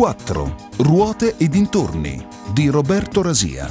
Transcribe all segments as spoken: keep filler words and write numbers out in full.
quattro. Ruote e dintorni di Roberto Rasia.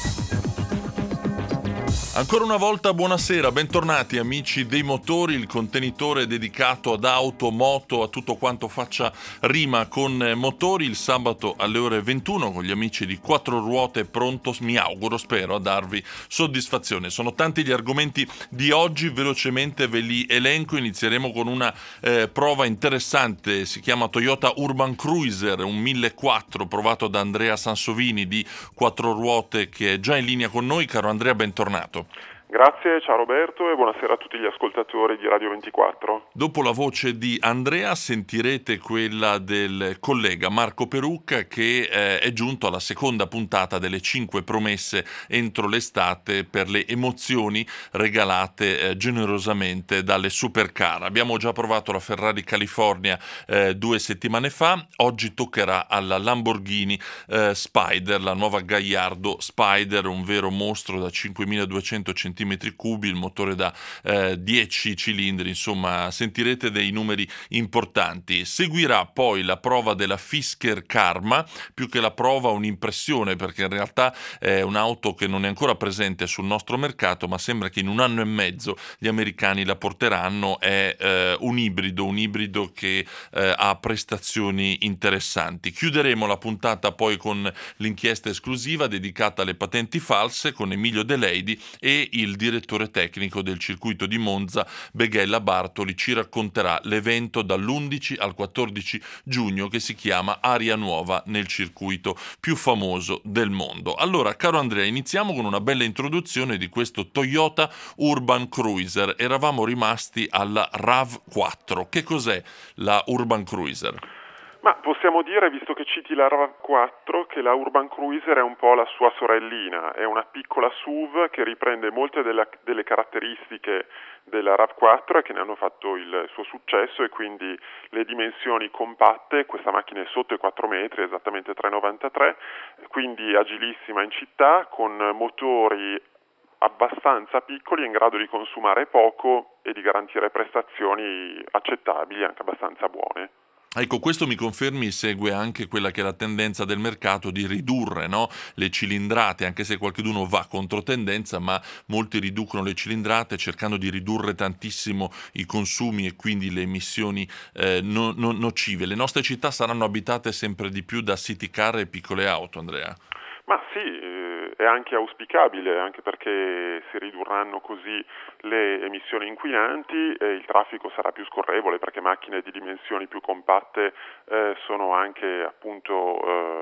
Ancora una volta buonasera, bentornati amici dei motori, il contenitore dedicato ad auto, moto, a tutto quanto faccia rima con motori, il sabato alle ore ventuno con gli amici di Quattro Ruote, pronto, mi auguro, spero, a darvi soddisfazione. Sono tanti gli argomenti di oggi, velocemente ve li elenco. Inizieremo con una eh, prova interessante, si chiama Toyota Urban Cruiser, un millequattro provato da Andrea Sansovini di Quattro Ruote, che è già in linea con noi. Caro Andrea, bentornato. Grazie, ciao Roberto e buonasera a tutti gli ascoltatori di Radio ventiquattro. Dopo la voce di Andrea sentirete quella del collega Marco Perucca, che eh, è giunto alla seconda puntata delle cinque promesse entro l'estate per le emozioni regalate eh, generosamente dalle supercar. Abbiamo già provato la Ferrari California eh, due settimane fa, oggi toccherà alla Lamborghini eh, Spider, la nuova Gallardo Spider, un vero mostro da cinquemiladuecento centimetri cubi, il motore da eh, dieci cilindri, insomma sentirete dei numeri importanti. Seguirà poi la prova della Fisker Karma, più che la prova un'impressione, perché in realtà è un'auto che non è ancora presente sul nostro mercato, ma sembra che in un anno e mezzo gli americani la porteranno. È eh, un ibrido, un ibrido che eh, ha prestazioni interessanti. Chiuderemo la puntata poi con l'inchiesta esclusiva dedicata alle patenti false con Emilio De Leidi, e il direttore tecnico del circuito di Monza, Beghella Bartoli, ci racconterà l'evento dall'undici al quattordici giugno che si chiama Aria Nuova nel circuito più famoso del mondo. Allora, caro Andrea, iniziamo con una bella introduzione di questo Toyota Urban Cruiser. Eravamo rimasti alla RAV quattro. Che cos'è la Urban Cruiser? Ma possiamo dire, visto che citi la RAV quattro, che la Urban Cruiser è un po' la sua sorellina, è una piccola S U V che riprende molte delle, delle caratteristiche della RAV quattro e che ne hanno fatto il suo successo, e quindi le dimensioni compatte. Questa macchina è sotto i quattro metri, esattamente tre virgola novantatré, quindi agilissima in città, con motori abbastanza piccoli, in grado di consumare poco e di garantire prestazioni accettabili, anche abbastanza buone. Ecco, questo mi confermi segue anche quella che è la tendenza del mercato di ridurre, no? le cilindrate, anche se qualcuno va contro tendenza, ma molti riducono le cilindrate cercando di ridurre tantissimo i consumi e quindi le emissioni eh, no, no, nocive. Le nostre città saranno abitate sempre di più da city car e piccole auto, Andrea? Ma sì, eh, è anche auspicabile, anche perché si ridurranno così le emissioni inquinanti e il traffico sarà più scorrevole, perché macchine di dimensioni più compatte eh, sono anche appunto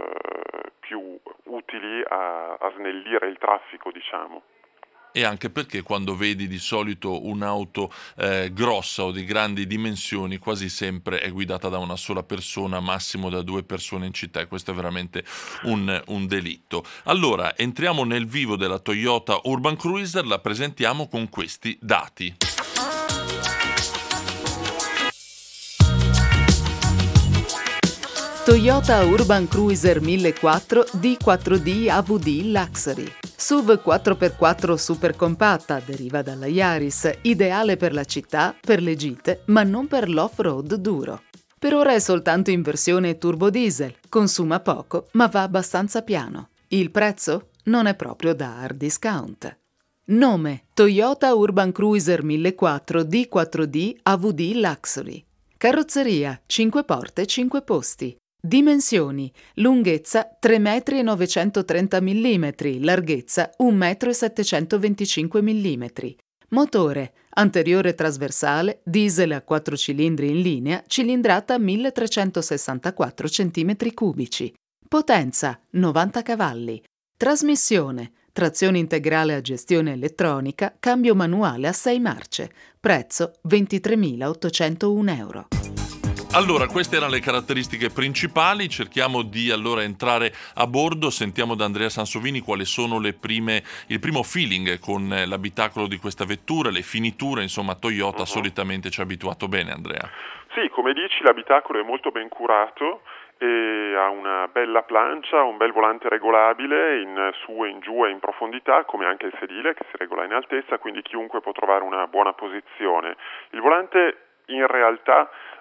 eh, più utili a, a snellire il traffico, diciamo. E anche perché quando vedi di solito un'auto eh, grossa o di grandi dimensioni, quasi sempre è guidata da una sola persona, massimo da due persone in città, e questo è veramente un, un delitto. Allora, entriamo nel vivo della Toyota Urban Cruiser, la presentiamo con questi dati. Toyota Urban Cruiser millequattro D quattro D A V D Luxury. S U V quattro per quattro super compatta, deriva dalla Yaris, ideale per la città, per le gite, ma non per l'off-road duro. Per ora è soltanto in versione turbo diesel, consuma poco, ma va abbastanza piano. Il prezzo? Non è proprio da hard discount. Nome: Toyota Urban Cruiser millequattro D quattro D A V D Luxury. Carrozzeria: cinque porte, cinque posti. Dimensioni: lunghezza tre metri e novecentotrenta millimetri, larghezza un metro e settecentoventicinque millimetri. Motore: anteriore trasversale, diesel a quattro cilindri in linea, cilindrata milletrecentosessantaquattro centimetri cubici. Potenza: novanta cavalli. Trasmissione: trazione integrale a gestione elettronica, cambio manuale a sei marce. Prezzo ventitremilaottocentouno euro. Allora, queste erano le caratteristiche principali, cerchiamo di allora entrare a bordo, sentiamo da Andrea Sansovini quali sono le prime, il primo feeling con l'abitacolo di questa vettura, le finiture, insomma Toyota uh-huh. solitamente ci ha abituato bene, Andrea. Sì, come dici, l'abitacolo è molto ben curato e ha una bella plancia, un bel volante regolabile in su e in giù e in profondità, come anche il sedile che si regola in altezza, quindi chiunque può trovare una buona posizione. Il volante in realtà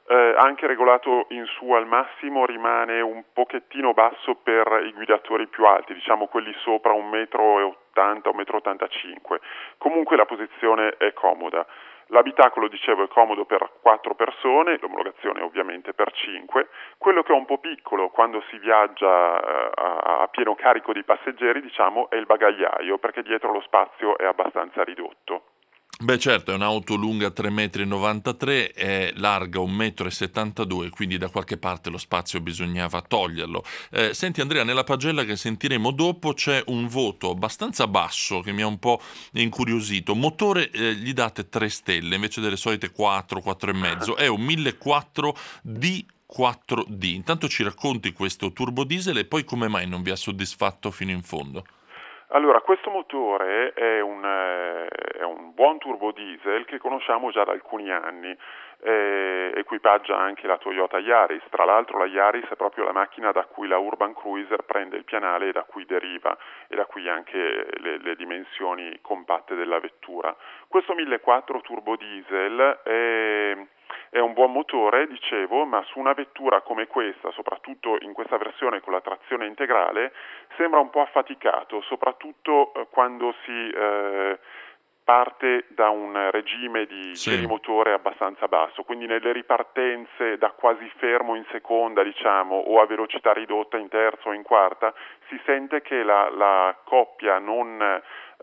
Eh, anche regolato in su al massimo, rimane un pochettino basso per i guidatori più alti, diciamo quelli sopra un metro e ottanta, un metro e ottantacinque. Comunque la posizione è comoda. L'abitacolo, dicevo, è comodo per quattro persone, l'omologazione ovviamente per cinque. Quello che è un po' piccolo quando si viaggia eh, a, a pieno carico di passeggeri, diciamo, è il bagagliaio, perché dietro lo spazio è abbastanza ridotto. Beh certo, è un'auto lunga tre virgola novantatré metri, è larga un metro e settantadue metri, quindi da qualche parte lo spazio bisognava toglierlo. Eh, senti Andrea, nella pagella che sentiremo dopo c'è un voto abbastanza basso che mi ha un po' incuriosito. Motore eh, gli date tre stelle invece delle solite quattro, quattro e mezzo, è un millequattrocento D quattro D. Intanto ci racconti questo turbo diesel e poi come mai non vi ha soddisfatto fino in fondo? Allora, questo motore è un, eh, è un buon turbo diesel che conosciamo già da alcuni anni, eh, equipaggia anche la Toyota Yaris. Tra l'altro la Yaris è proprio la macchina da cui la Urban Cruiser prende il pianale e da cui deriva, e da cui anche le, le dimensioni compatte della vettura. Questo millequattrocento turbo diesel è... È un buon motore, dicevo, ma su una vettura come questa, soprattutto in questa versione con la trazione integrale, sembra un po' affaticato, soprattutto eh, quando si eh, parte da un regime di Sì. giri motore abbastanza basso, quindi nelle ripartenze da quasi fermo in seconda, diciamo, o a velocità ridotta in terza o in quarta, si sente che la, la coppia non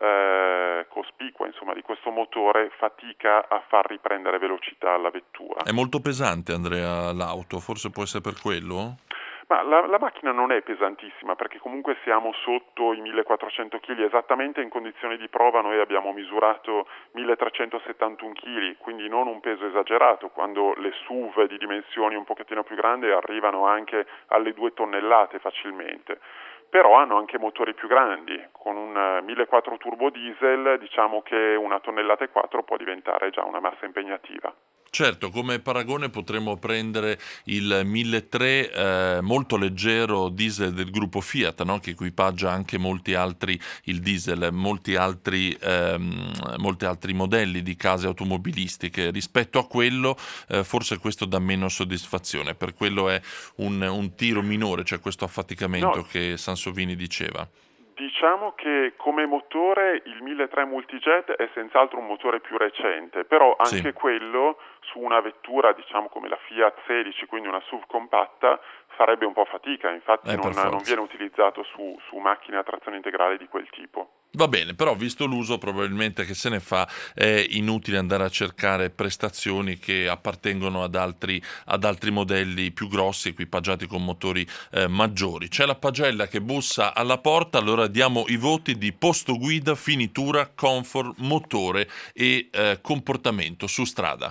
Eh, cospicua, insomma, di questo motore fatica a far riprendere velocità alla vettura. È molto pesante Andrea l'auto, forse può essere per quello? Ma la, la macchina non è pesantissima, perché comunque siamo sotto i millequattrocento chili, esattamente in condizioni di prova noi abbiamo misurato milletrecentosettantuno chili, quindi non un peso esagerato, quando le S U V di dimensioni un pochettino più grandi arrivano anche alle due tonnellate facilmente. Però hanno anche motori più grandi, con un millequattrocento turbo diesel diciamo che una tonnellata e quattro può diventare già una massa impegnativa. Certo, come paragone potremmo prendere il milletrecento eh, molto leggero diesel del gruppo Fiat, no? Che equipaggia anche molti altri, il diesel, molti altri, ehm, molti altri modelli di case automobilistiche. Rispetto a quello eh, forse questo dà meno soddisfazione, per quello è un, un tiro minore, cioè questo affaticamento No. che Sansovini diceva. Diciamo che come motore il milletrecento Multijet è senz'altro un motore più recente, però anche Sì. quello su una vettura, diciamo come la Fiat sedici, quindi una S U V compatta, farebbe un po' fatica, infatti Eh, non, per non forza. viene utilizzato su, su macchine a trazione integrale di quel tipo. Va bene, però visto l'uso probabilmente che se ne fa è inutile andare a cercare prestazioni che appartengono ad altri, ad altri modelli più grossi, equipaggiati con motori eh, maggiori. C'è la pagella che bussa alla porta, allora diamo i voti di posto guida, finitura, comfort, motore e eh, comportamento su strada.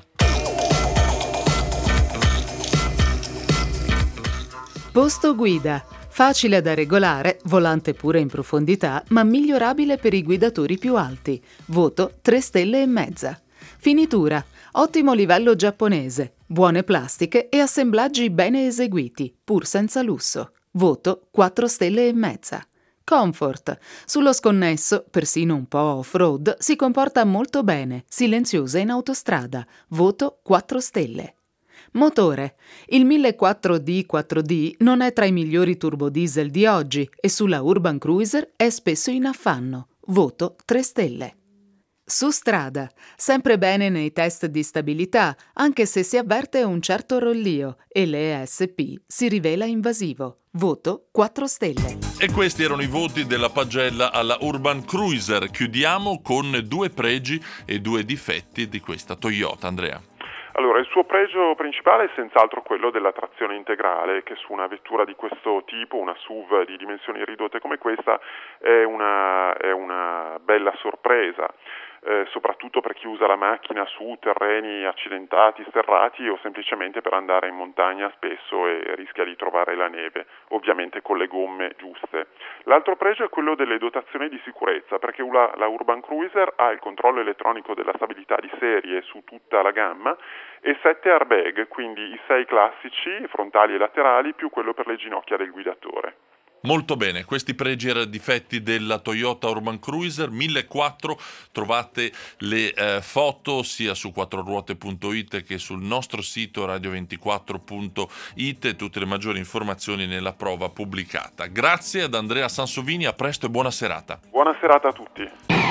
Posto guida. Facile da regolare, volante pure in profondità, ma migliorabile per i guidatori più alti. Voto tre stelle e mezza. Finitura. Ottimo livello giapponese, buone plastiche e assemblaggi bene eseguiti, pur senza lusso. Voto quattro stelle e mezza. Comfort. Sullo sconnesso, persino un po' off-road, si comporta molto bene, silenziosa in autostrada. Voto quattro stelle. Motore. Il millequattrocento D quattro D non è tra i migliori turbodiesel di oggi e sulla Urban Cruiser è spesso in affanno. Voto tre stelle. Su strada. Sempre bene nei test di stabilità, anche se si avverte un certo rollio e l'E S P si rivela invasivo. Voto quattro stelle. E questi erano i voti della pagella alla Urban Cruiser. Chiudiamo con due pregi e due difetti di questa Toyota, Andrea. Allora, il suo pregio principale è senz'altro quello della trazione integrale, che su una vettura di questo tipo, una S U V di dimensioni ridotte come questa, è una, è una bella sorpresa. Eh, soprattutto per chi usa la macchina su terreni accidentati, sterrati o semplicemente per andare in montagna spesso e rischia di trovare la neve, ovviamente con le gomme giuste. L'altro pregio è quello delle dotazioni di sicurezza, perché la, la Urban Cruiser ha il controllo elettronico della stabilità di serie su tutta la gamma e sette airbag, quindi i sei classici, frontali e laterali, più quello per le ginocchia del guidatore. Molto bene, questi pregi e difetti della Toyota Urban Cruiser millequattrocento, trovate le eh, foto sia su quattro ruote punto it che sul nostro sito radio ventiquattro punto it e tutte le maggiori informazioni nella prova pubblicata. Grazie ad Andrea Sansovini, a presto e buona serata. Buona serata a tutti.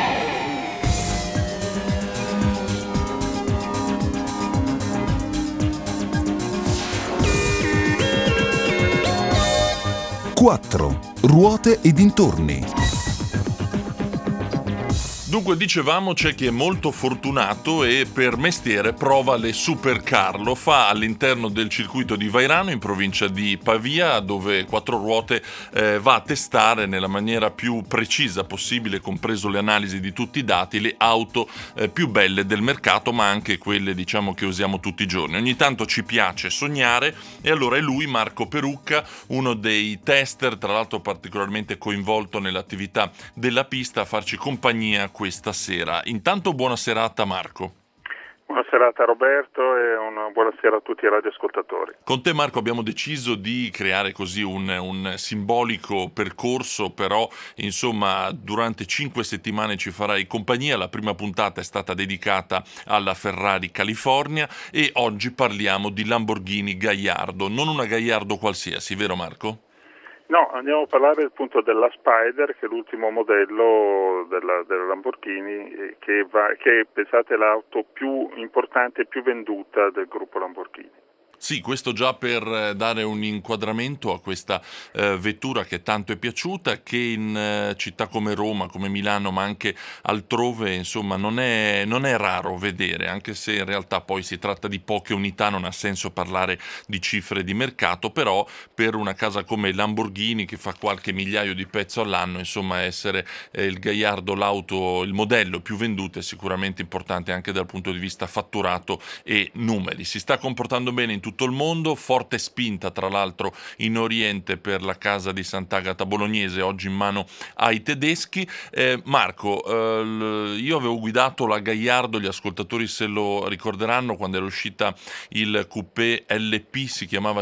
quattro ruote e dintorni. Dunque, dicevamo, c'è chi è molto fortunato e per mestiere prova le supercar. Lo fa all'interno del circuito di Vairano, in provincia di Pavia, dove Quattro Ruote eh, va a testare nella maniera più precisa possibile, compreso le analisi di tutti i dati, le auto eh, più belle del mercato, ma anche quelle, diciamo, che usiamo tutti i giorni. Ogni tanto ci piace sognare e allora è lui, Marco Perucca, uno dei tester, tra l'altro particolarmente coinvolto nell'attività della pista, a farci compagnia questa sera. Intanto buona serata Marco. Buona serata Roberto e una buona sera a tutti i radioascoltatori. Con te Marco abbiamo deciso di creare così un, un simbolico percorso, però insomma durante cinque settimane ci farai compagnia. La prima puntata è stata dedicata alla Ferrari California e oggi parliamo di Lamborghini Gallardo, non una Gallardo qualsiasi, vero Marco? No, andiamo a parlare appunto della Spider, che è l'ultimo modello della, della Lamborghini, che, va, che pensate è l'auto più importante e più venduta del gruppo Lamborghini. Sì, questo già per dare un inquadramento a questa eh, vettura che tanto è piaciuta, che in eh, città come Roma, come Milano, ma anche altrove, insomma, non è, non è raro vedere, anche se in realtà poi si tratta di poche unità, non ha senso parlare di cifre di mercato, però per una casa come Lamborghini, che fa qualche migliaio di pezzi all'anno, insomma, essere eh, il Gallardo, l'auto, il modello più venduto è sicuramente importante anche dal punto di vista fatturato e numeri. Si sta comportando bene in tutto il mondo, forte spinta tra l'altro in Oriente per la casa di Sant'Agata Bolognese, oggi in mano ai tedeschi. Eh, Marco, eh, io avevo guidato la Gallardo, gli ascoltatori se lo ricorderanno, quando era uscita il coupé L P, si chiamava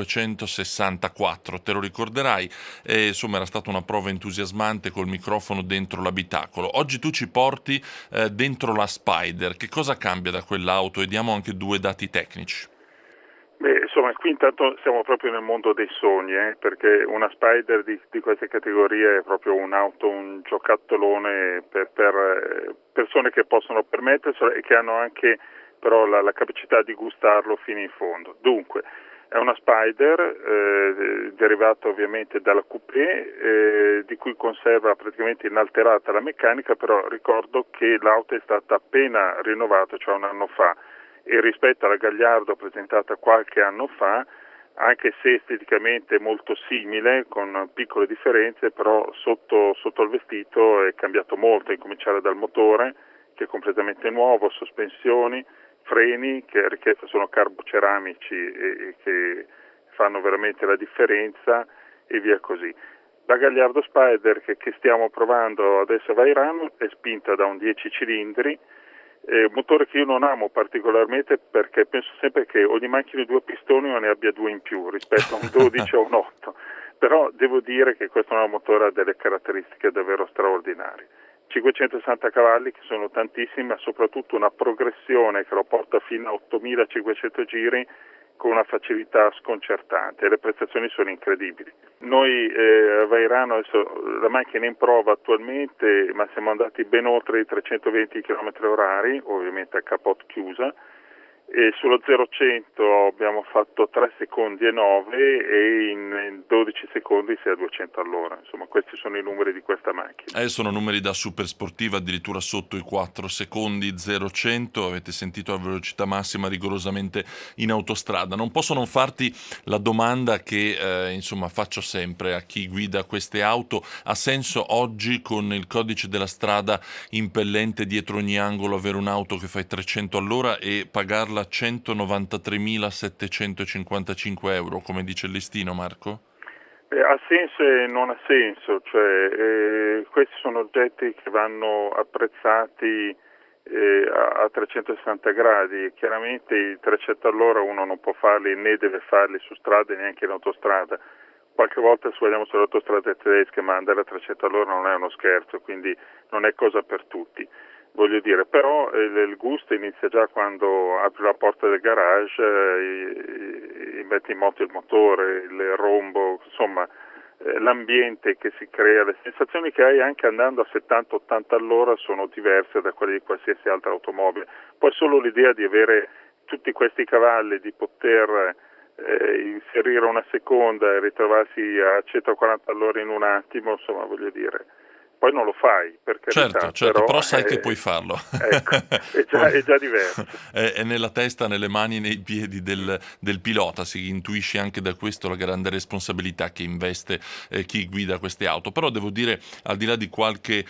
cinquecentosessantaquattro, te lo ricorderai, eh, insomma era stata una prova entusiasmante col microfono dentro l'abitacolo. Oggi tu ci porti eh, dentro la Spider, che cosa cambia da quell'auto e diamo anche due dati tecnici. Beh, insomma, qui intanto siamo proprio nel mondo dei sogni, eh, perché una Spider di, di queste categorie è proprio un'auto, un giocattolone per, per persone che possono permetterselo e che hanno anche però la, la capacità di gustarlo fino in fondo. Dunque, è una Spider eh, derivata ovviamente dalla coupé, eh, di cui conserva praticamente inalterata la meccanica, però ricordo che l'auto è stata appena rinnovata, cioè un anno fa, e rispetto alla Gallardo presentata qualche anno fa, anche se esteticamente molto simile, con piccole differenze, però sotto, sotto il vestito è cambiato molto, a incominciare dal motore, che è completamente nuovo, sospensioni, freni, che, che sono carboceramici e, e che fanno veramente la differenza, e via così. La Gallardo Spider che, che stiamo provando adesso a Vairano è spinta da un dieci cilindri, Eh, motore che io non amo particolarmente, perché penso sempre che o gli manchino due pistoni o ne abbia due in più rispetto a un dodici o un otto, però devo dire che questo nuovo motore ha delle caratteristiche davvero straordinarie. cinquecentosessanta cavalli, che sono tantissimi, ma soprattutto una progressione che lo porta fino a ottomilacinquecento giri con una facilità sconcertante, le prestazioni sono incredibili. Noi eh, a Vairano adesso la macchina è in prova attualmente, ma siamo andati ben oltre i trecentoventi chilometri orari, ovviamente a capote chiusa, e sullo zero cento abbiamo fatto tre secondi e nove e in dodici secondi sei a duecento all'ora. Insomma, questi sono i numeri di questa macchina. Eh, sono numeri da super sportiva, addirittura sotto i quattro secondi zero cento. Avete sentito la velocità massima rigorosamente in autostrada. Non posso non farti la domanda che eh, insomma faccio sempre a chi guida queste auto: ha senso oggi, con il codice della strada impellente dietro ogni angolo, avere un'auto che fai trecento all'ora e pagarla centonovantatremilasettecentocinquantacinque euro, come dice il listino, Marco? Eh, ha senso e non ha senso, cioè eh, questi sono oggetti che vanno apprezzati eh, a, a trecentosessanta gradi. Chiaramente i trecento all'ora uno non può farli né deve farli su strada, neanche in autostrada. qualche volta sbagliamo sulle autostrade tedesche, ma andare a trecento all'ora non è uno scherzo, quindi non è cosa per tutti. Voglio dire, però eh, il gusto inizia già quando apri la porta del garage, eh, metti in moto il motore, il rombo, insomma eh, l'ambiente che si crea, le sensazioni che hai anche andando a settanta ottanta all'ora sono diverse da quelle di qualsiasi altra automobile. Poi solo l'idea di avere tutti questi cavalli, di poter eh, inserire una seconda e ritrovarsi a centoquaranta all'ora in un attimo, insomma voglio dire. Poi non lo fai, per carità, Certo, certo, però, però sai eh, che puoi farlo. Ecco, è già, è già diverso. È, è nella testa, nelle mani e nei piedi del, del pilota, si intuisce anche da questo la grande responsabilità che investe eh, chi guida queste auto. Però devo dire, al di là di qualche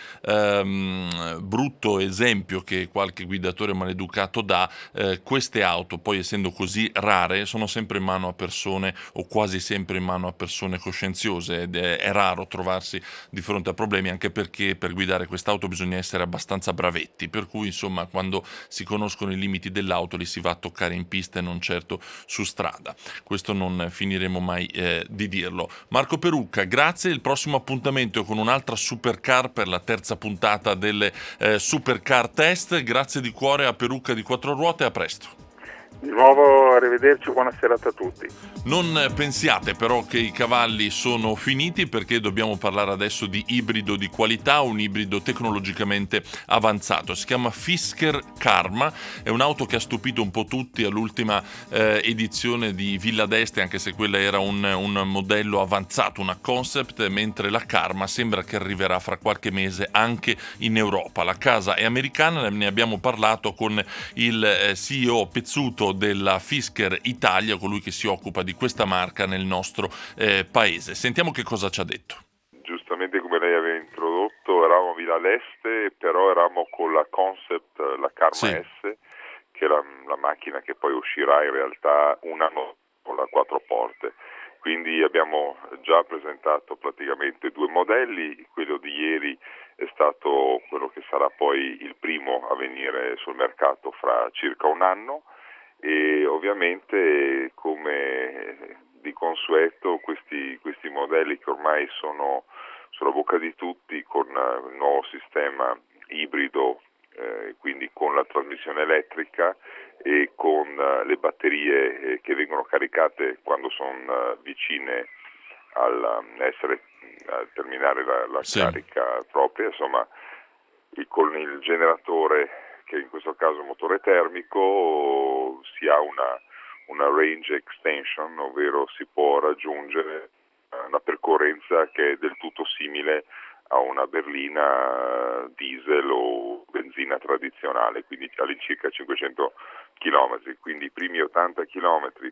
ehm, brutto esempio che qualche guidatore maleducato dà, eh, queste auto, poi essendo così rare, sono sempre in mano a persone, o quasi sempre in mano a persone coscienziose, ed è, è raro trovarsi di fronte a problemi, anche perché per guidare quest'auto bisogna essere abbastanza bravetti, per cui insomma quando si conoscono i limiti dell'auto li si va a toccare in pista e non certo su strada. Questo non finiremo mai eh, di dirlo. Marco Perucca, grazie, il prossimo appuntamento è con un'altra supercar per la terza puntata delle eh, Supercar Test. Grazie di cuore a Perucca di Quattro Ruote, a presto. Di nuovo arrivederci, buona serata a tutti. Non pensiate però che i cavalli sono finiti, perché dobbiamo parlare adesso di ibrido di qualità, un ibrido tecnologicamente avanzato. Si chiama Fisker Karma, è un'auto che ha stupito un po' tutti all'ultima eh, edizione di Villa d'Este, anche se quella era un, un modello avanzato, una concept, mentre la Karma sembra che arriverà fra qualche mese anche in Europa. La casa è americana, ne abbiamo parlato con il eh, C E O Pezzuto della Fisker Italia, colui che si occupa di questa marca nel nostro eh, paese. Sentiamo che cosa ci ha detto. Giustamente come lei aveva introdotto, eravamo a Villa d'Este, però eravamo con la concept, la Karma Sì. S, che è la, la macchina che poi uscirà in realtà un anno con la quattro porte. Quindi abbiamo già presentato praticamente due modelli, quello di ieri è stato quello che sarà poi il primo a venire sul mercato fra circa un anno, e ovviamente come di consueto questi, questi modelli che ormai sono sulla bocca di tutti, con il nuovo sistema ibrido, eh, quindi con la trasmissione elettrica e con uh, le batterie eh, che vengono caricate quando sono uh, vicine al um, essere, a terminare la, la Sì. carica propria, insomma il, con il generatore, che in questo caso è un motore termico, si ha una, una range extension, ovvero si può raggiungere una percorrenza che è del tutto simile a una berlina diesel o benzina tradizionale, quindi all'incirca cinquecento chilometri, quindi i primi ottanta chilometri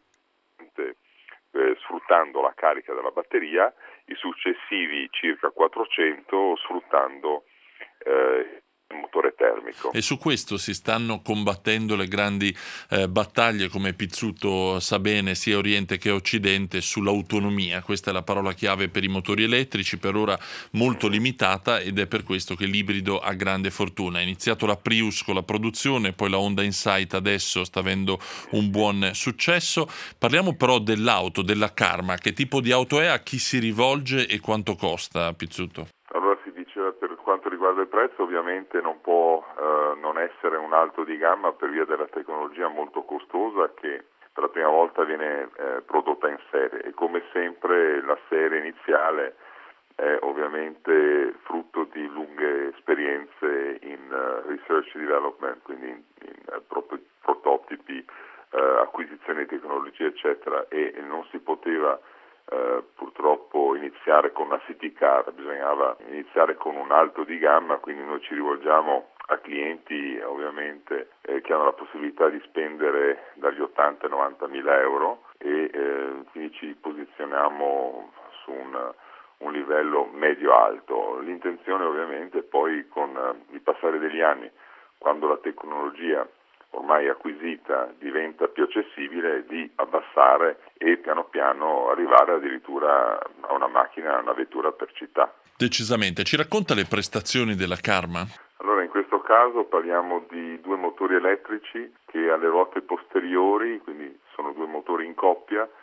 eh, sfruttando la carica della batteria, i successivi circa quattrocento sfruttando eh, il motore termico. E su questo si stanno combattendo le grandi eh, battaglie, come Pizzuto sa bene, sia Oriente che Occidente, sull'autonomia. Questa è la parola chiave per i motori elettrici, per ora molto limitata, ed è per questo che l'ibrido ha grande fortuna. È iniziato la Prius con la produzione, poi la Honda Insight adesso sta avendo un buon successo. Parliamo però dell'auto, della Karma. Che tipo di auto è, a chi si rivolge e quanto costa, Pizzuto? Allora si dice, per quanto riguarda il prezzo, ovviamente non può eh, non essere un alto di gamma per via della tecnologia molto costosa che per la prima volta viene eh, prodotta in serie, e come sempre la serie iniziale è ovviamente frutto di lunghe esperienze in uh, research and development, quindi in, in uh, pro- prototipi, uh, acquisizione di tecnologie eccetera, e non si poteva Uh, purtroppo iniziare con una city car, bisognava iniziare con un alto di gamma, quindi noi ci rivolgiamo a clienti ovviamente eh, che hanno la possibilità di spendere dagli ottanta ai novanta mila euro, e eh, quindi ci posizioniamo su un, un livello medio-alto. L'intenzione ovviamente poi, con uh, il passare degli anni, quando la tecnologia ormai acquisita diventa più accessibile, di abbassare e piano piano arrivare addirittura a una macchina, a una vettura per città. Decisamente. Ci racconta le prestazioni della Karma? Allora, in questo caso parliamo di due motori elettrici che alle ruote posteriori, quindi sono due motori in coppia,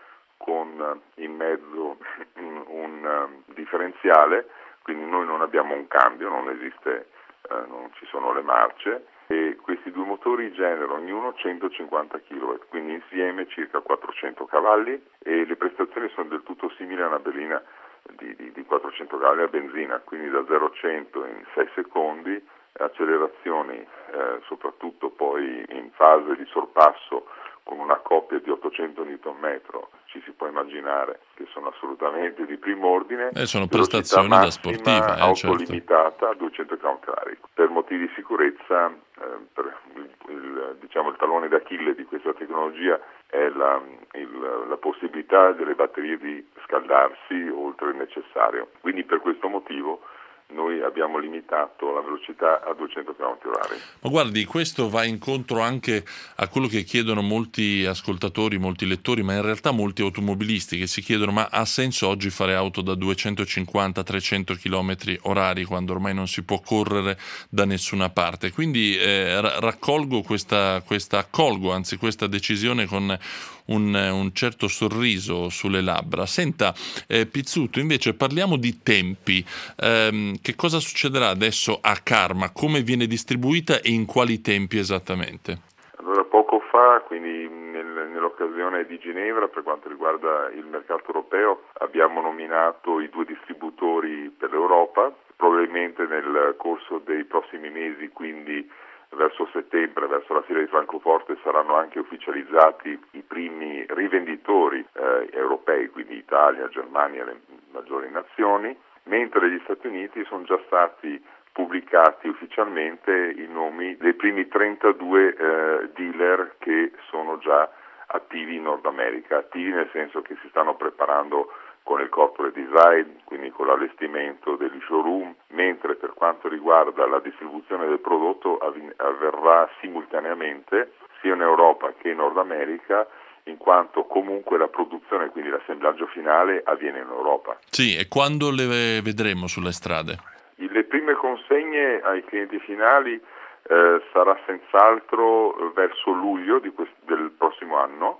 con in mezzo un, un differenziale, quindi noi non abbiamo un cambio, non esiste, eh, non ci sono le marce, e questi due motori generano ognuno centocinquanta chilowatt, quindi insieme circa quattrocento cavalli, e le prestazioni sono del tutto simili a una berlina di, di, di quattrocento cavalli a benzina, quindi da zero a cento in sei secondi, accelerazioni eh, soprattutto poi in fase di sorpasso con una coppia di ottocento newton metro, ci si può immaginare che sono assolutamente di primo ordine. Eh, sono prestazioni da sportiva, eh, autolimitata certo. a duecento chilometri orari. Per motivi di sicurezza, eh, per il, il, diciamo, il talone d'Achille di questa tecnologia è la, il, la possibilità delle batterie di scaldarsi oltre il necessario. Quindi per questo motivo noi abbiamo limitato la velocità a duecento chilometri orari. Ma guardi, questo va incontro anche a quello che chiedono molti ascoltatori, molti lettori, ma in realtà molti automobilisti che si chiedono: ma ha senso oggi fare auto da duecentocinquanta trecento chilometri orari quando ormai non si può correre da nessuna parte? Quindi eh, raccolgo questa, questa, accolgo anzi questa decisione con Un, un certo sorriso sulle labbra. Senta, eh, Pizzuto, invece parliamo di tempi. Eh, che cosa succederà adesso a Karma? Come viene distribuita e in quali tempi esattamente? Allora, poco fa, quindi nel, nell'occasione di Ginevra, per quanto riguarda il mercato europeo, abbiamo nominato i due distributori per l'Europa. Probabilmente nel corso dei prossimi mesi, quindi verso settembre, verso la fiera di Francoforte, saranno anche ufficializzati i primi rivenditori eh, europei, quindi Italia, Germania, le maggiori nazioni, mentre negli Stati Uniti sono già stati pubblicati ufficialmente i nomi dei primi trentadue eh, dealer che sono già attivi in Nord America, attivi nel senso che si stanno preparando con il corporate design, quindi con l'allestimento degli showroom, mentre per quanto riguarda la distribuzione del prodotto avverrà simultaneamente sia in Europa che in Nord America, in quanto comunque la produzione, quindi l'assemblaggio finale, avviene in Europa. Sì, e quando le vedremo sulle strade? Le prime consegne ai clienti finali eh, sarà senz'altro verso luglio di quest- del prossimo anno,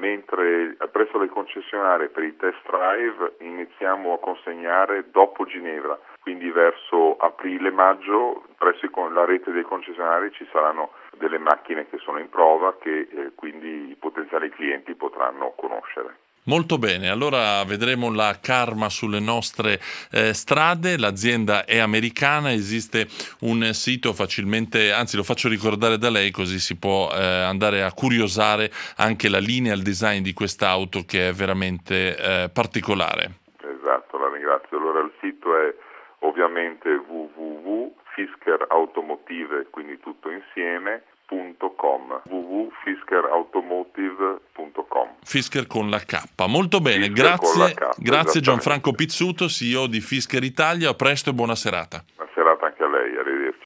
mentre presso le concessionarie per i test drive iniziamo a consegnare dopo Ginevra, quindi verso aprile-maggio presso la rete dei concessionari ci saranno delle macchine che sono in prova che eh, quindi i potenziali clienti potranno conoscere. Molto bene, allora vedremo la Karma sulle nostre eh, strade. L'azienda è americana, esiste un sito facilmente, anzi lo faccio ricordare da lei, così si può eh, andare a curiosare anche la linea, il design di quest'auto che è veramente eh, particolare. Esatto, la ringrazio. Allora il sito è ovviamente w w w punto fisker automotive, quindi tutto insieme, .com, w w w punto fisker automotive punto com. Fisker con la K. Molto bene, Fisker grazie, K, grazie Gianfranco Pizzuto, C E O di Fisker Italia. A presto e buona serata. Buona serata anche a lei, arrivederci.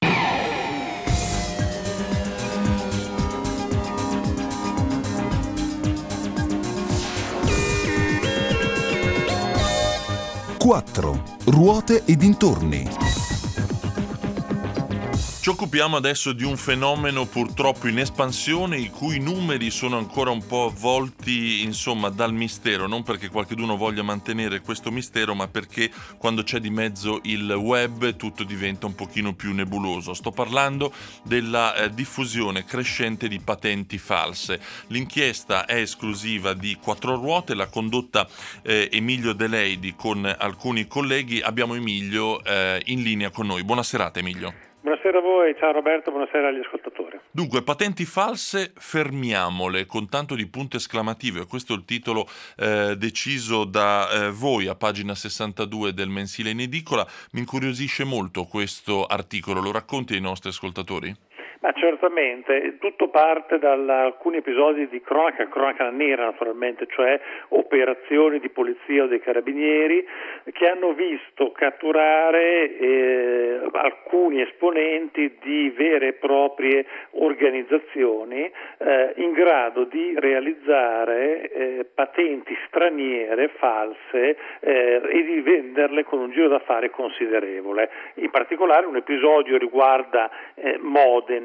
quattro. Ruote e dintorni. Ci occupiamo adesso di un fenomeno purtroppo in espansione, i cui numeri sono ancora un po' avvolti, insomma, dal mistero, non perché qualcuno voglia mantenere questo mistero, ma perché quando c'è di mezzo il web tutto diventa un pochino più nebuloso. Sto parlando della eh, diffusione crescente di patenti false. L'inchiesta è esclusiva di Quattro Ruote, l'ha condotta eh, Emilio De Leidi con alcuni colleghi. Abbiamo Emilio eh, in linea con noi. Buona serata, Emilio. Buonasera a voi, ciao Roberto, buonasera agli ascoltatori. Dunque, patenti false, fermiamole, con tanto di punto esclamativo, e questo è il titolo eh, deciso da eh, voi a pagina sessantadue del mensile in edicola. Mi incuriosisce molto questo articolo, lo racconti ai nostri ascoltatori? Ma certamente, tutto parte da alcuni episodi di cronaca, cronaca nera naturalmente, cioè operazioni di polizia o dei carabinieri che hanno visto catturare eh, alcuni esponenti di vere e proprie organizzazioni eh, in grado di realizzare eh, patenti straniere false eh, e di venderle con un giro d'affari considerevole. In particolare un episodio riguarda eh, Modena,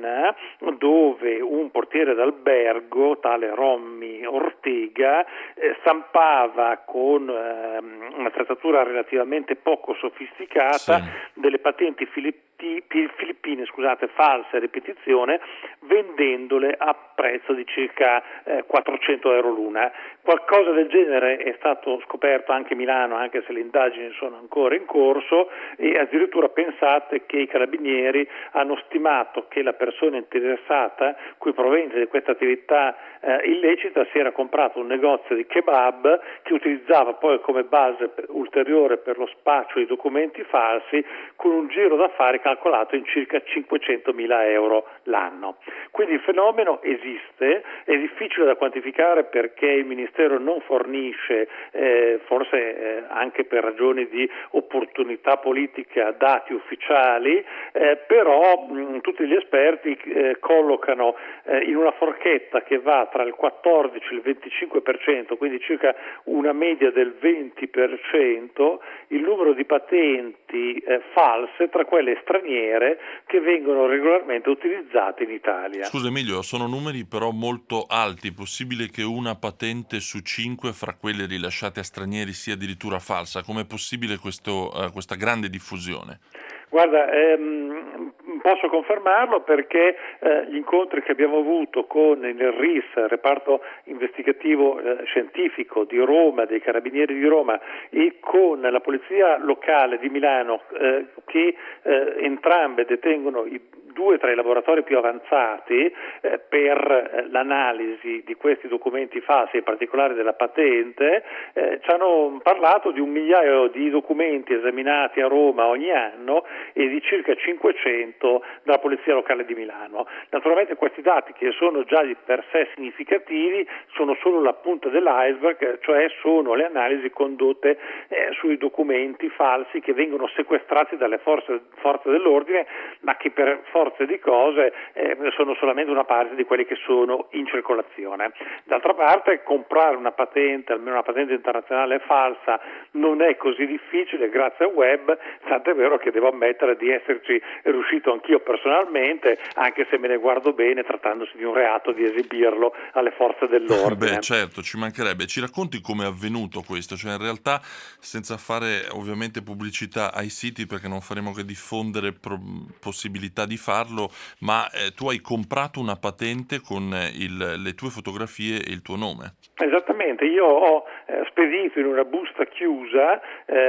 Modena, dove un portiere d'albergo, tale Rommi Ortega, eh, stampava con eh, un'attrezzatura relativamente poco sofisticata Sì. delle patenti filippi- filippine, scusate, false a ripetizione, vendendole a prezzo di circa eh, quattrocento euro l'una. Qualcosa del genere è stato scoperto anche a Milano, anche se le indagini sono ancora in corso, e addirittura pensate che i carabinieri hanno stimato che la persona interessata, cui proveniente di questa attività eh, illecita, si era comprato un negozio di kebab che utilizzava poi come base ulteriore per lo spaccio di documenti falsi, con un giro d'affari calcolato in circa cinquecentomila euro l'anno. Quindi il fenomeno esiste, è difficile da quantificare perché il Ministero non fornisce, eh, forse eh, anche per ragioni di opportunità politica, dati ufficiali, eh, però mh, tutti gli esperti eh, collocano eh, in una forchetta che va tra il quattordici e il venticinque per cento, quindi circa una media del venti per cento, il numero di patenti eh, false tra quelle straniere che vengono regolarmente utilizzate in Italia. Scusa Emilio, sono numeri però molto alti. È possibile che una patente su cinque fra quelle rilasciate a stranieri sia addirittura falsa? Com'è possibile questo, eh, questa grande diffusione? Guarda, ehm, posso confermarlo perché eh, gli incontri che abbiamo avuto con il R I S, reparto investigativo eh, scientifico di Roma, dei Carabinieri di Roma, e con la Polizia Locale di Milano, eh, che eh, entrambe detengono i due tra i laboratori più avanzati eh, per eh, l'analisi di questi documenti falsi, in particolare della patente, eh, ci hanno parlato di un migliaio di documenti esaminati a Roma ogni anno e di circa cinquecento dalla Polizia Locale di Milano. Naturalmente questi dati, che sono già di per sé significativi, sono solo la punta dell'iceberg, cioè sono le analisi condotte eh, sui documenti falsi che vengono sequestrati dalle forze, forze dell'ordine, ma che per forza di cose eh, sono solamente una parte di quelli che sono in circolazione. D'altra parte, comprare una patente, almeno una patente internazionale falsa, non è così difficile grazie al web, tant'è vero che devo ammettere di esserci riuscito anch'io personalmente, anche se me ne guardo bene, trattandosi di un reato, di esibirlo alle forze dell'ordine. Beh, certo, ci mancherebbe. Ci racconti come è avvenuto questo? Cioè, in realtà, senza fare ovviamente pubblicità ai siti, perché non faremo che diffondere pro- possibilità di farlo, ma eh, tu hai comprato una patente con il, le tue fotografie e il tuo nome. Esattamente, io ho eh, spedito in una busta chiusa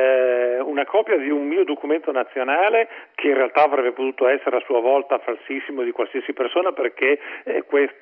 eh, una copia di un mio documento nazionale, che in realtà avrebbe potuto essere a sua volta falsissimo di qualsiasi persona, perché eh,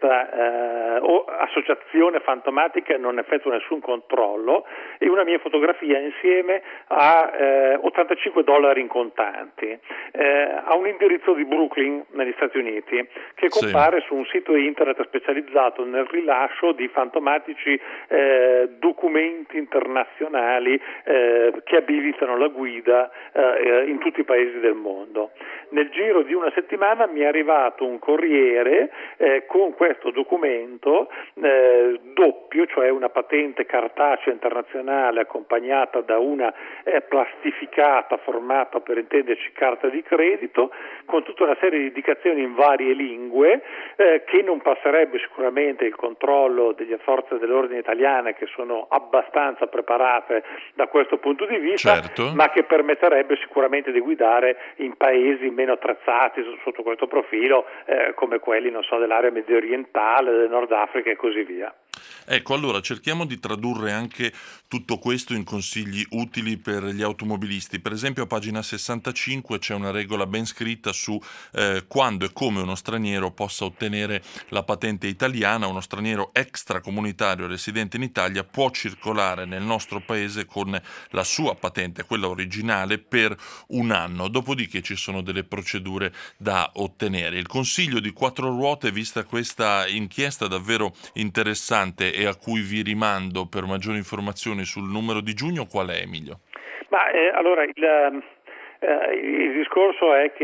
questa eh, associazione fantomatica non effettua nessun controllo, e una mia fotografia insieme a eh, ottantacinque dollari in contanti, eh, a un indirizzo di Brooklyn negli Stati Uniti, che compare sì. su un sito internet specializzato nel rilascio di fantomatici eh, documenti internazionali eh, che abilitano la guida eh, in tutti i paesi del mondo. Nel giro di una settimana mi è arrivato un corriere eh, con questo documento eh, doppio, cioè una patente cartacea internazionale accompagnata da una eh, plastificata formata, per intenderci, carta di credito, con tutta una serie di indicazioni in varie lingue eh, che non passerebbe sicuramente il controllo delle forze dell'ordine italiane, che sono abbastanza preparate da questo punto di vista, certo. ma che permetterebbe sicuramente di guidare in paesi meno attrezzati sotto questo profilo, eh, come quelli, non so, dell'area medio orientale, del Nord Africa e così via. Ecco, allora cerchiamo di tradurre anche tutto questo in consigli utili per gli automobilisti. Per esempio, a pagina sessantacinque c'è una regola ben scritta su eh, quando e come uno straniero possa ottenere la patente italiana. Uno straniero extracomunitario residente in Italia può circolare nel nostro paese con la sua patente, quella originale, per un anno, dopodiché ci sono delle procedure da ottenere. Il consiglio di quattro ruote, vista questa inchiesta davvero interessante e a cui vi rimando per maggiori informazioni sul numero di giugno, qual è, Emilio? Ma eh, allora il, eh, il discorso è che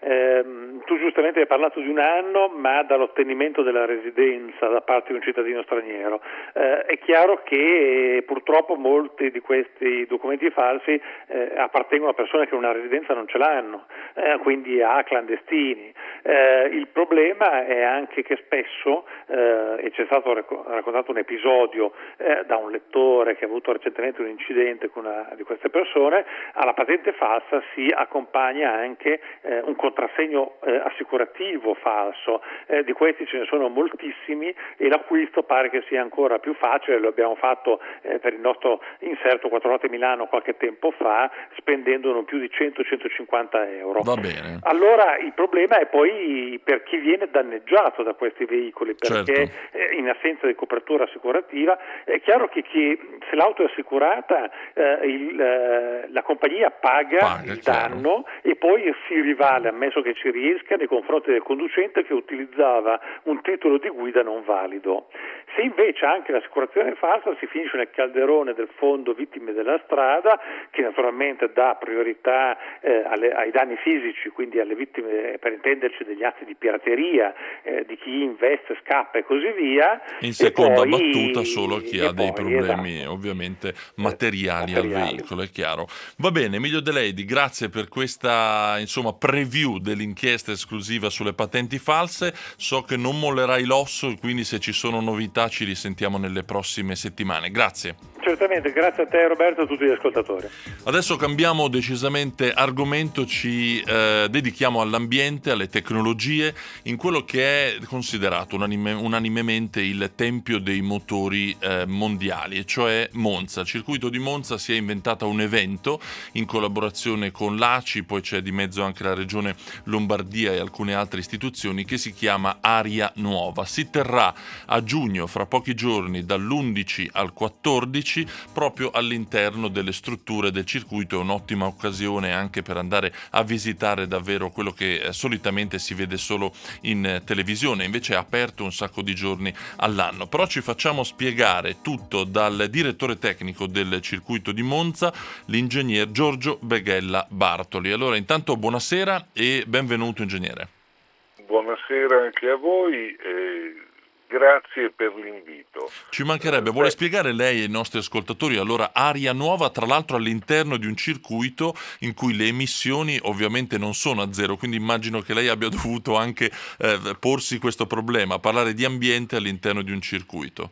ehm, tu giustamente hai parlato di un anno, ma dall'ottenimento della residenza da parte di un cittadino straniero. Eh, è chiaro che purtroppo molti di questi documenti falsi eh, appartengono a persone che una residenza non ce l'hanno, eh, quindi a clandestini. Eh, il problema è anche che spesso, eh, e c'è stato raccontato un episodio eh, da un lettore che ha avuto recentemente un incidente con una di queste persone, alla patente falsa si accompagna anche eh, un contrassegno eh, assicurativo falso. Eh, di questi ce ne sono moltissimi e l'acquisto pare che sia ancora più facile. Lo abbiamo fatto eh, per il nostro inserto Quattro Note Milano qualche tempo fa, spendendo non più di cento centocinquanta euro. Va bene. Allora il problema è poi per chi viene danneggiato da questi veicoli, perché certo. eh, in assenza di copertura assicurativa è chiaro che chi, se l'auto è assicurata eh, il, eh, la compagnia paga, paga il chiaro. danno e poi si rivale, ammesso che ci riesca, nei confronti del conducente che utilizzava un titolo di guida non valido. Se invece anche l'assicurazione falsa, si finisce nel calderone del fondo vittime della strada, che naturalmente dà priorità eh, alle, ai danni fisici, quindi alle vittime, per intenderci, degli atti di pirateria, eh, di chi investe, scappa e così via. In seconda poi, battuta solo chi ha dei poi, problemi esatto. ovviamente materiali, materiali al veicolo, è chiaro. Va bene, Emilio De Leidi, grazie per questa insomma preview dell'inchiesta esclusiva sulle patenti false. So che non mollerai l'osso e quindi se ci sono novità ci risentiamo nelle prossime settimane. Grazie. Certamente, grazie a te Roberto e a tutti gli ascoltatori. Adesso cambiamo decisamente argomento, ci eh, dedichiamo all'ambiente, alle tecnologie, in quello che è considerato unanime, unanimemente il tempio dei motori eh, mondiali, e cioè Monza. Il circuito di Monza si è inventata un evento in collaborazione con l'A C I, poi c'è di mezzo anche la regione Lombardia e alcune altre istituzioni, che si chiama Aria Nuova. Si terrà a giugno, fra pochi giorni, dall'undici al quattordici, proprio all'interno delle strutture del circuito. È un'ottima occasione anche per andare a visitare davvero quello che eh, solitamente si vede solo in eh, televisione, invece è aperto un sacco di giorni all'anno. Però ci facciamo spiegare tutto dal direttore tecnico del circuito di Monza, l'ingegner Giorgio Beghella Bartoli. Allora, intanto buonasera e benvenuto, ingegnere. Buonasera anche a voi e grazie per l'invito. Ci mancherebbe. Vuole spiegare lei ai nostri ascoltatori allora Aria Nuova, tra l'altro all'interno di un circuito in cui le emissioni ovviamente non sono a zero, quindi immagino che lei abbia dovuto anche eh, porsi questo problema, parlare di ambiente all'interno di un circuito.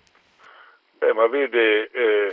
Eh, ma vede, eh,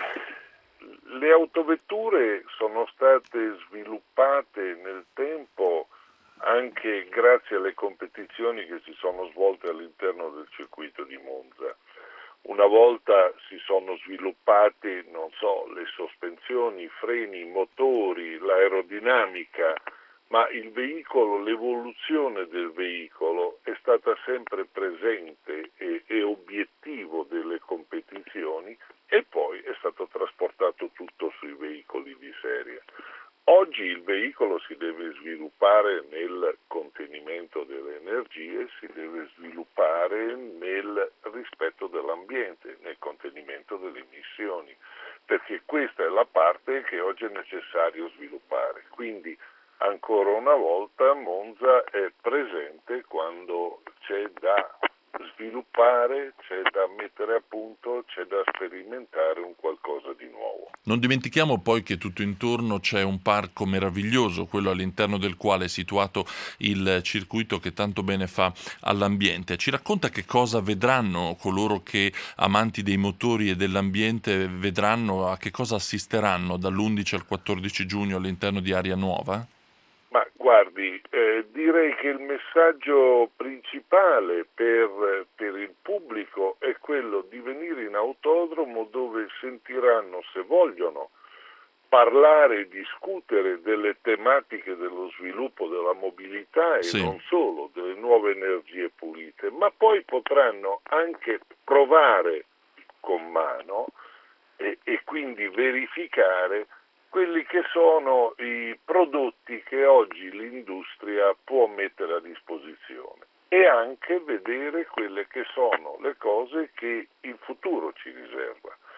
le autovetture sono state sviluppate nel tempo anche grazie alle competizioni che si sono svolte all'interno del circuito di Monza. Una volta si sono sviluppate, non so, le sospensioni, i freni, i motori, l'aerodinamica, ma il veicolo, l'evoluzione del veicolo è stata sempre presente e, e obiettivo delle competizioni, e poi è stato trasportato tutto sui veicoli di serie. Oggi il veicolo si deve sviluppare nel contenimento delle energie, si deve sviluppare nel rispetto dell'ambiente, nel contenimento delle emissioni, perché questa è la parte che oggi è necessario sviluppare. Quindi ancora una volta Monza è presente quando c'è da sviluppare, c'è da mettere a punto, c'è da sperimentare un qualcosa di nuovo. Non dimentichiamo poi che tutto intorno c'è un parco meraviglioso, quello all'interno del quale è situato il circuito, che tanto bene fa all'ambiente. Ci racconta che cosa vedranno coloro che, amanti dei motori e dell'ambiente, vedranno, a che cosa assisteranno dall'undici al quattordici giugno all'interno di Aria Nuova? Ma guardi, eh, direi che il messaggio principale per, per il pubblico è quello di venire in autodromo, dove sentiranno, se vogliono, parlare e discutere delle tematiche dello sviluppo della mobilità e sì. non solo, delle nuove energie pulite, ma poi potranno anche provare con mano e, e quindi verificare quelli che sono i prodotti che oggi l'industria può mettere a disposizione, e anche vedere quelle che sono le cose che il futuro ci riserva.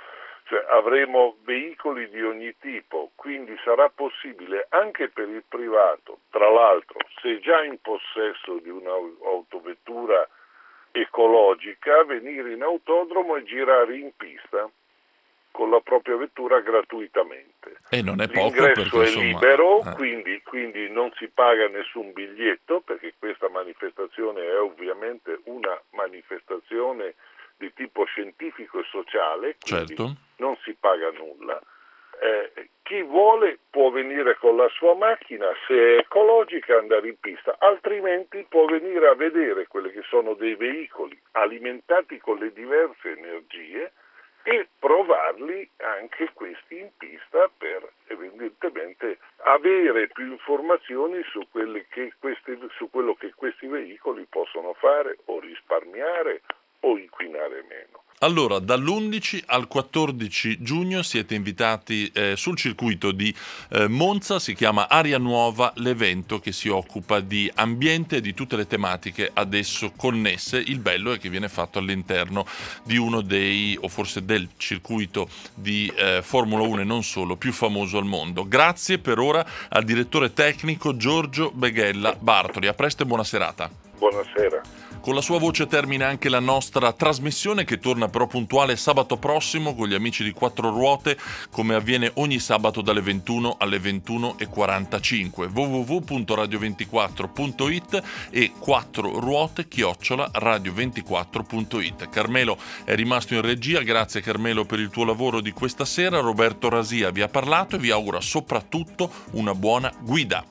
cioè, avremo veicoli di ogni tipo, quindi sarà possibile anche per il privato, tra l'altro, se già in possesso di un'autovettura ecologica, venire in autodromo e girare in pista con la propria vettura gratuitamente. E non è poco, l'ingresso perché, è insomma, libero, eh. quindi, quindi non si paga nessun biglietto, perché questa manifestazione è ovviamente una manifestazione di tipo scientifico e sociale, quindi Certo. non si paga nulla. Eh, chi vuole può venire con la sua macchina, se è ecologica, andare in pista, altrimenti può venire a vedere quelli che sono dei veicoli alimentati con le diverse energie e provarli anche questi in pista per evidentemente avere più informazioni su, quelle che questi, su quello che questi veicoli possono fare o risparmiare o inquinare meno. Allora, dall'undici al quattordici giugno siete invitati eh, sul circuito di eh, Monza, si chiama Aria Nuova, l'evento che si occupa di ambiente e di tutte le tematiche ad esso connesse. Il bello è che viene fatto all'interno di uno dei, o forse del circuito di eh, Formula uno e non solo, più famoso al mondo. Grazie per ora al direttore tecnico Giorgio Beghella Bartoli. A presto e buona serata. Buonasera. Con la sua voce termina anche la nostra trasmissione, che torna però puntuale sabato prossimo con gli amici di Quattro Ruote, come avviene ogni sabato dalle ventuno alle ventuno e quarantacinque. w w w punto radio ventiquattro punto it e quattro ruote chiocciola radio ventiquattro punto it. Carmelo è rimasto in regia, grazie Carmelo per il tuo lavoro di questa sera. Roberto Rasia vi ha parlato e vi augura soprattutto una buona guida.